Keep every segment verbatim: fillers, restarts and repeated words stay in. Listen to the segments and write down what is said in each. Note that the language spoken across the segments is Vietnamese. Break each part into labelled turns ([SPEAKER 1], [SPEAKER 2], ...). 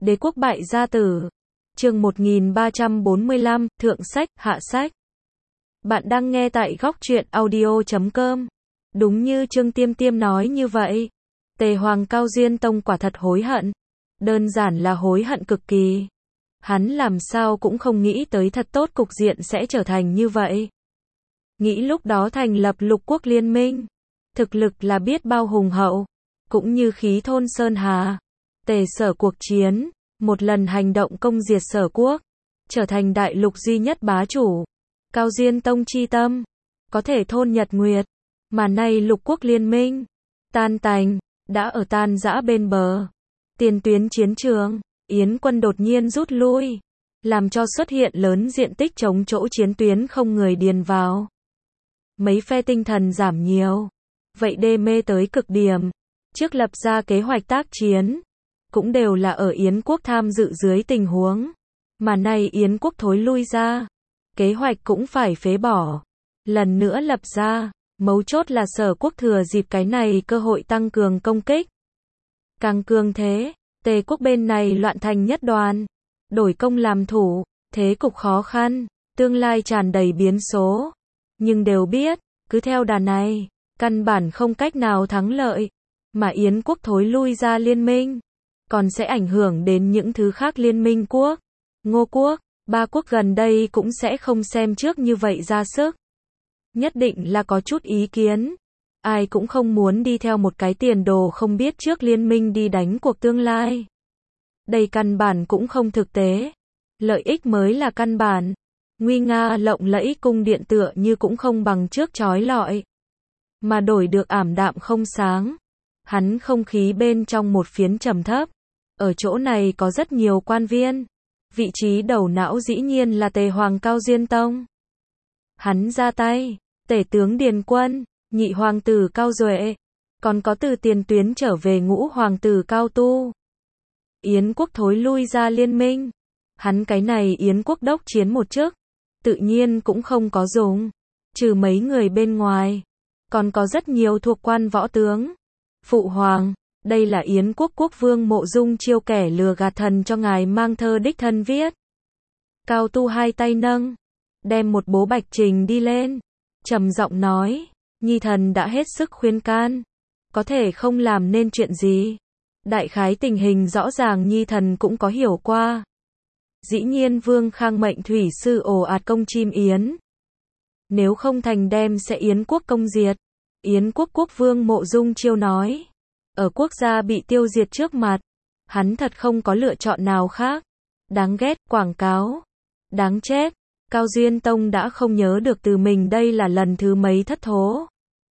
[SPEAKER 1] Đế quốc bại gia tử. Chương một nghìn ba trăm bốn mươi lăm, thượng sách, hạ sách. Bạn đang nghe tại góc truyện audio chấm com. Đúng như Trương Tiêm Tiêm nói như vậy. Tề Hoàng Cao Duyên Tông quả thật hối hận. Đơn giản là hối hận cực kỳ. Hắn làm sao cũng không nghĩ tới thật tốt cục diện sẽ trở thành như vậy. Nghĩ lúc đó thành lập lục quốc liên minh. Thực lực là biết bao hùng hậu. Cũng như khí thôn Sơn Hà. Tề Sở cuộc chiến. Một lần hành động công diệt Sở quốc. Trở thành đại lục duy nhất bá chủ. Cao Duyên Tông chi tâm. Có thể thôn Nhật Nguyệt. Mà nay lục quốc liên minh. Tan tành. Đã ở tan rã bên bờ. Tiền tuyến chiến trường. Yến quân đột nhiên rút lui. Làm cho xuất hiện lớn diện tích trống chỗ chiến tuyến không người điền vào. Mấy phe tinh thần giảm nhiều. Vậy đê mê tới cực điểm. Trước lập ra kế hoạch tác chiến. Cũng đều là ở Yến quốc tham dự dưới tình huống. Mà nay Yến quốc thối lui ra. Kế hoạch cũng phải phế bỏ. Lần nữa lập ra. Mấu chốt là Sở quốc thừa dịp cái này cơ hội tăng cường công kích. Càng cường thế. Tề quốc bên này loạn thành nhất đoàn. Đổi công làm thủ. Thế cục khó khăn. Tương lai tràn đầy biến số. Nhưng đều biết. Cứ theo đà này. Căn bản không cách nào thắng lợi. Mà Yến quốc thối lui ra liên minh. Còn sẽ ảnh hưởng đến những thứ khác liên minh quốc. Ngô quốc. Ba quốc gần đây cũng sẽ không xem trước như vậy ra sức. Nhất định là có chút ý kiến. Ai cũng không muốn đi theo một cái tiền đồ không biết trước liên minh đi đánh cuộc tương lai. Đây căn bản cũng không thực tế. Lợi ích mới là căn bản. Nguy nga lộng lẫy cung điện tựa như cũng không bằng trước chói lọi. Mà đổi được ảm đạm không sáng. Hắn không khí bên trong một phiến trầm thấp. Ở chỗ này có rất nhiều quan viên. Vị trí đầu não dĩ nhiên là Tề Hoàng Cao Duyên Tông. Hắn ra tay. Tể tướng Điền Quân. Nhị hoàng tử Cao Duệ. Còn có từ tiền tuyến trở về ngũ hoàng tử Cao Tu. Yến quốc thối lui ra liên minh. Hắn cái này Yến quốc đốc chiến một chức. Tự nhiên cũng không có dùng. Trừ mấy người bên ngoài. Còn có rất nhiều thuộc quan võ tướng. Phụ hoàng. Đây là Yến quốc quốc vương Mộ Dung Chiêu kẻ lừa gạt thần cho ngài mang thơ đích thân viết. Cao Tu hai tay nâng. Đem một bố bạch trình đi lên. Trầm giọng nói. Nhi thần đã hết sức khuyên can. Có thể không làm nên chuyện gì. Đại khái tình hình rõ ràng Nhi thần cũng có hiểu qua. Dĩ nhiên Vương Khang mệnh thủy sư ồ ạt công chim Yến. Nếu không thành đem sẽ Yến quốc công diệt. Yến quốc quốc vương Mộ Dung Chiêu nói. Ở quốc gia bị tiêu diệt trước mặt. Hắn thật không có lựa chọn nào khác. Đáng ghét, quảng cáo. Đáng chết. Cao Duyên Tông đã không nhớ được từ mình đây là lần thứ mấy thất thố.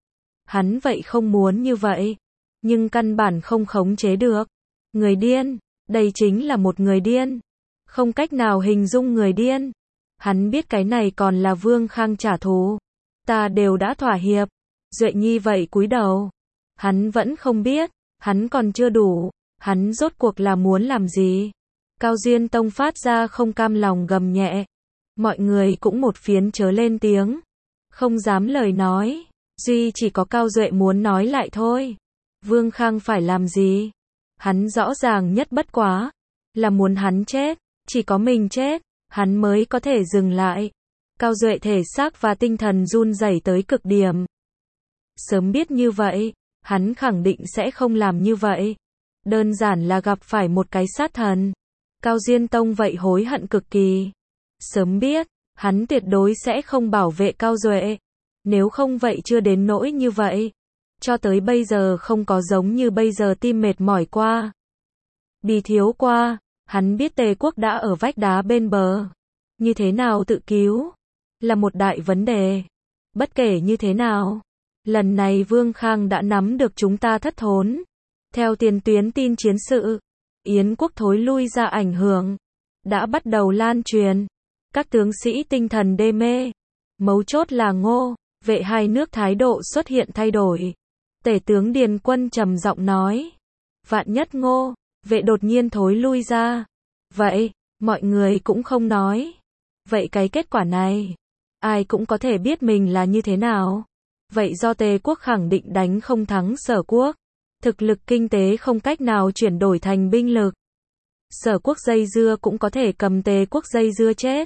[SPEAKER 1] Hắn vậy không muốn như vậy. Nhưng căn bản không khống chế được. Người điên. Đây chính là một người điên. Không cách nào hình dung người điên. Hắn biết cái này còn là Vương Khang trả thù. Ta đều đã thỏa hiệp. Duệ Nhi vậy cúi đầu. Hắn vẫn không biết. Hắn còn chưa đủ. Hắn rốt cuộc là muốn làm gì. Cao Duyên Tông phát ra không cam lòng gầm nhẹ. Mọi người cũng một phiến chớ lên tiếng. Không dám lời nói. Duy chỉ có Cao Duệ muốn nói lại thôi. Vương Khang phải làm gì? Hắn rõ ràng nhất bất quá. Là muốn hắn chết. Chỉ có mình chết. Hắn mới có thể dừng lại. Cao Duệ thể xác và tinh thần run rẩy tới cực điểm. Sớm biết như vậy. Hắn khẳng định sẽ không làm như vậy. Đơn giản là gặp phải một cái sát thần. Cao Duyên Tông vậy hối hận cực kỳ. Sớm biết. Hắn tuyệt đối sẽ không bảo vệ Cao Duệ. Nếu không vậy chưa đến nỗi như vậy. Cho tới bây giờ không có giống như bây giờ tim mệt mỏi qua. Bì thiếu qua. Hắn biết Tề quốc đã ở vách đá bên bờ. Như thế nào tự cứu. Là một đại vấn đề. Bất kể như thế nào. Lần này Vương Khang đã nắm được chúng ta thất thốn. Theo tiền tuyến tin chiến sự. Yến quốc thối lui ra ảnh hưởng. Đã bắt đầu lan truyền. Các tướng sĩ tinh thần đê mê. Mấu chốt là Ngô. Vệ hai nước thái độ xuất hiện thay đổi. Tể tướng Điền Quân trầm giọng nói. Vạn nhất Ngô. Vệ đột nhiên thối lui ra. Vậy. Mọi người cũng không nói. Vậy cái kết quả này. Ai cũng có thể biết mình là như thế nào. Vậy do Tề quốc khẳng định đánh không thắng Sở quốc. Thực lực kinh tế không cách nào chuyển đổi thành binh lực. Sở quốc dây dưa cũng có thể cầm Tề quốc dây dưa chết.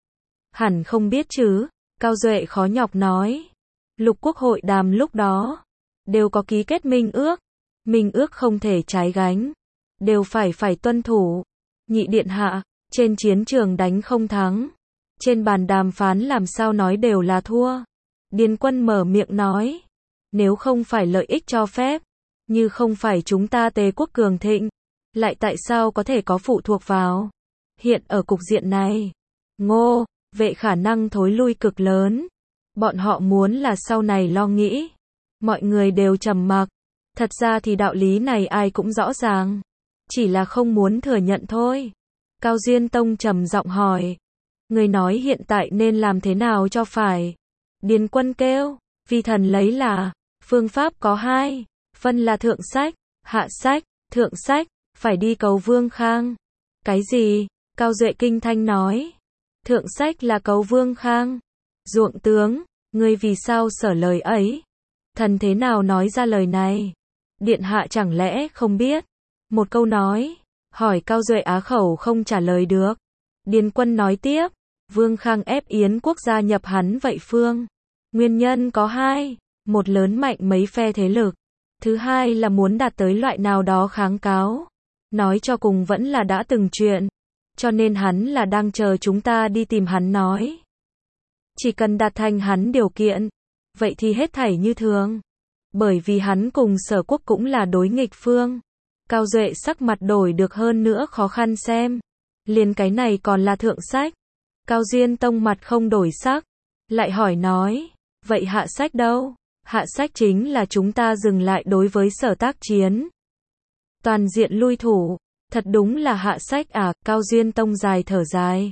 [SPEAKER 1] Hẳn không biết chứ, Cao Duệ khó nhọc nói. Lục quốc hội đàm lúc đó, đều có ký kết minh ước. Minh ước không thể trái gánh, đều phải phải tuân thủ. Nhị điện hạ, trên chiến trường đánh không thắng, trên bàn đàm phán làm sao nói đều là thua. Điền Quân mở miệng nói, nếu không phải lợi ích cho phép, như không phải chúng ta Tề quốc cường thịnh, lại tại sao có thể có phụ thuộc vào. Hiện ở cục diện này, Ngô, Vệ khả năng thối lui cực lớn. Bọn họ muốn là sau này lo nghĩ. Mọi người đều trầm mặc. Thật ra thì đạo lý này ai cũng rõ ràng, chỉ là không muốn thừa nhận thôi. Cao Duyên Tông trầm giọng hỏi, người nói hiện tại nên làm thế nào cho phải. Điền Quân kêu, vi thần lấy là, phương pháp có hai, phân là thượng sách, hạ sách. Thượng sách, phải đi cầu Vương Khang. Cái gì? Cao Duệ kinh thanh nói, thượng sách là cầu Vương Khang. Ruộng tướng, ngươi vì sao sở lời ấy? Thần thế nào nói ra lời này? Điện hạ chẳng lẽ không biết? Một câu nói, hỏi Cao Duệ á khẩu không trả lời được. Điền Quân nói tiếp, Vương Khang ép Yến quốc gia nhập hắn vậy phương. Nguyên nhân có hai, một lớn mạnh mấy phe thế lực. Thứ hai là muốn đạt tới loại nào đó kháng cáo. Nói cho cùng vẫn là đã từng chuyện. Cho nên hắn là đang chờ chúng ta đi tìm hắn nói. Chỉ cần đạt thành hắn điều kiện, vậy thì hết thảy như thường. Bởi vì hắn cùng Sở quốc cũng là đối nghịch phương. Cao Duệ sắc mặt đổi được hơn nữa khó khăn xem. Liền cái này còn là thượng sách. Cao Duyên Tông mặt không đổi sắc. Lại hỏi nói, vậy hạ sách đâu? Hạ sách chính là chúng ta dừng lại đối với Sở tác chiến. Toàn diện lui thủ. Thật đúng là hạ sách à? Cao Duyên Tông dài thở dài.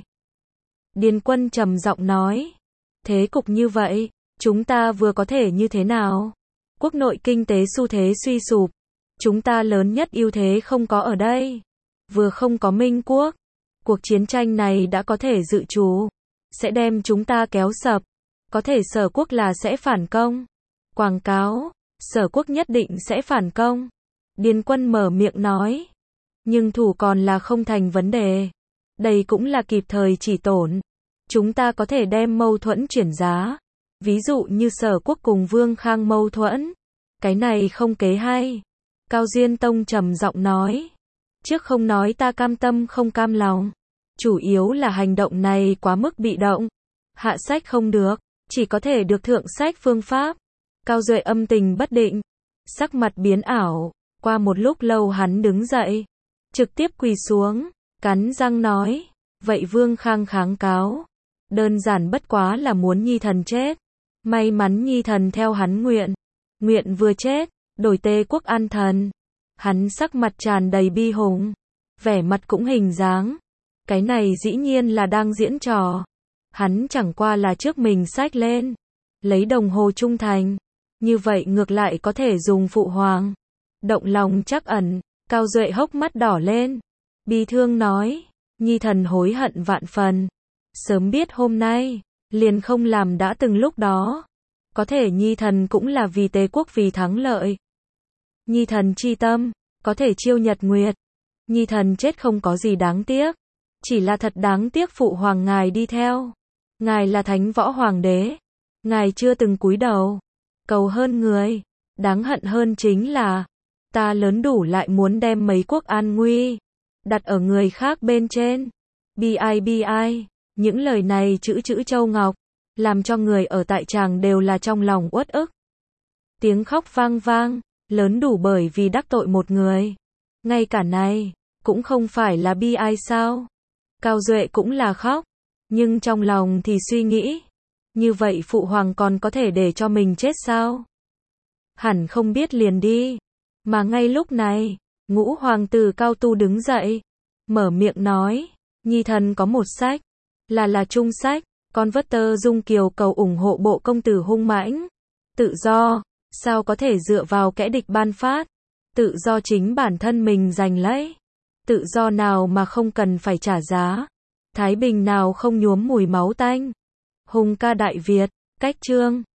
[SPEAKER 1] Điền Quân trầm giọng nói, thế cục như vậy, chúng ta vừa có thể như thế nào? Quốc nội kinh tế xu thế suy sụp. Chúng ta lớn nhất ưu thế không có ở đây. Vừa không có Minh quốc. Cuộc chiến tranh này đã có thể dự trù. Sẽ đem chúng ta kéo sập. Có thể Sở quốc là sẽ phản công. Quảng cáo, Sở quốc nhất định sẽ phản công. Điền Quân mở miệng nói. Nhưng thủ còn là không thành vấn đề. Đây cũng là kịp thời chỉ tổn. Chúng ta có thể đem mâu thuẫn chuyển giá. Ví dụ như Sở quốc cùng Vương Khang mâu thuẫn. Cái này không kế hay. Cao Duyên Tông trầm giọng nói. Trước không nói ta cam tâm không cam lòng. Chủ yếu là hành động này quá mức bị động. Hạ sách không được. Chỉ có thể được thượng sách phương pháp. Cao Duệ âm tình bất định. Sắc mặt biến ảo. Qua một lúc lâu hắn đứng dậy. Trực tiếp quỳ xuống. Cắn răng nói. Vậy Vương Khang kháng cáo. Đơn giản bất quá là muốn nhi thần chết. May mắn nhi thần theo hắn nguyện. Nguyện vừa chết. Đổi Tề quốc an thần. Hắn sắc mặt tràn đầy bi hùng. Vẻ mặt cũng hình dáng. Cái này dĩ nhiên là đang diễn trò. Hắn chẳng qua là trước mình xách lên. Lấy đồng hồ trung thành. Như vậy ngược lại có thể dùng phụ hoàng. Động lòng chắc ẩn. Cao Duệ hốc mắt đỏ lên. Bi thương nói. Nhi thần hối hận vạn phần. Sớm biết hôm nay. Liền không làm đã từng lúc đó. Có thể nhi thần cũng là vì Tề quốc vì thắng lợi. Nhi thần chi tâm. Có thể chiêu nhật nguyệt. Nhi thần chết không có gì đáng tiếc. Chỉ là thật đáng tiếc phụ hoàng ngài đi theo. Ngài là thánh võ hoàng đế. Ngài chưa từng cúi đầu. Cầu hơn người. Đáng hận hơn chính là. Ta lớn đủ lại muốn đem mấy quốc an nguy. Đặt ở người khác bên trên. Bi ai bi ai. Những lời này chữ chữ châu ngọc. Làm cho người ở tại tràng đều là trong lòng uất ức. Tiếng khóc vang vang. Lớn đủ bởi vì đắc tội một người. Ngay cả này. Cũng không phải là bi ai sao. Cao Duệ cũng là khóc. Nhưng trong lòng thì suy nghĩ. Như vậy phụ hoàng còn có thể để cho mình chết sao? Hẳn không biết liền đi. Mà ngay lúc này. Ngũ hoàng tử Cao Tu đứng dậy. Mở miệng nói. Nhi thần có một sách. Là là trung sách. Con vất tơ dung kiều cầu ủng hộ bộ công tử hung mãnh. Tự do. Sao có thể dựa vào kẻ địch ban phát. Tự do chính bản thân mình giành lấy. Tự do nào mà không cần phải trả giá. Thái bình nào không nhuốm mùi máu tanh. Hùng ca Đại Việt. Cách chương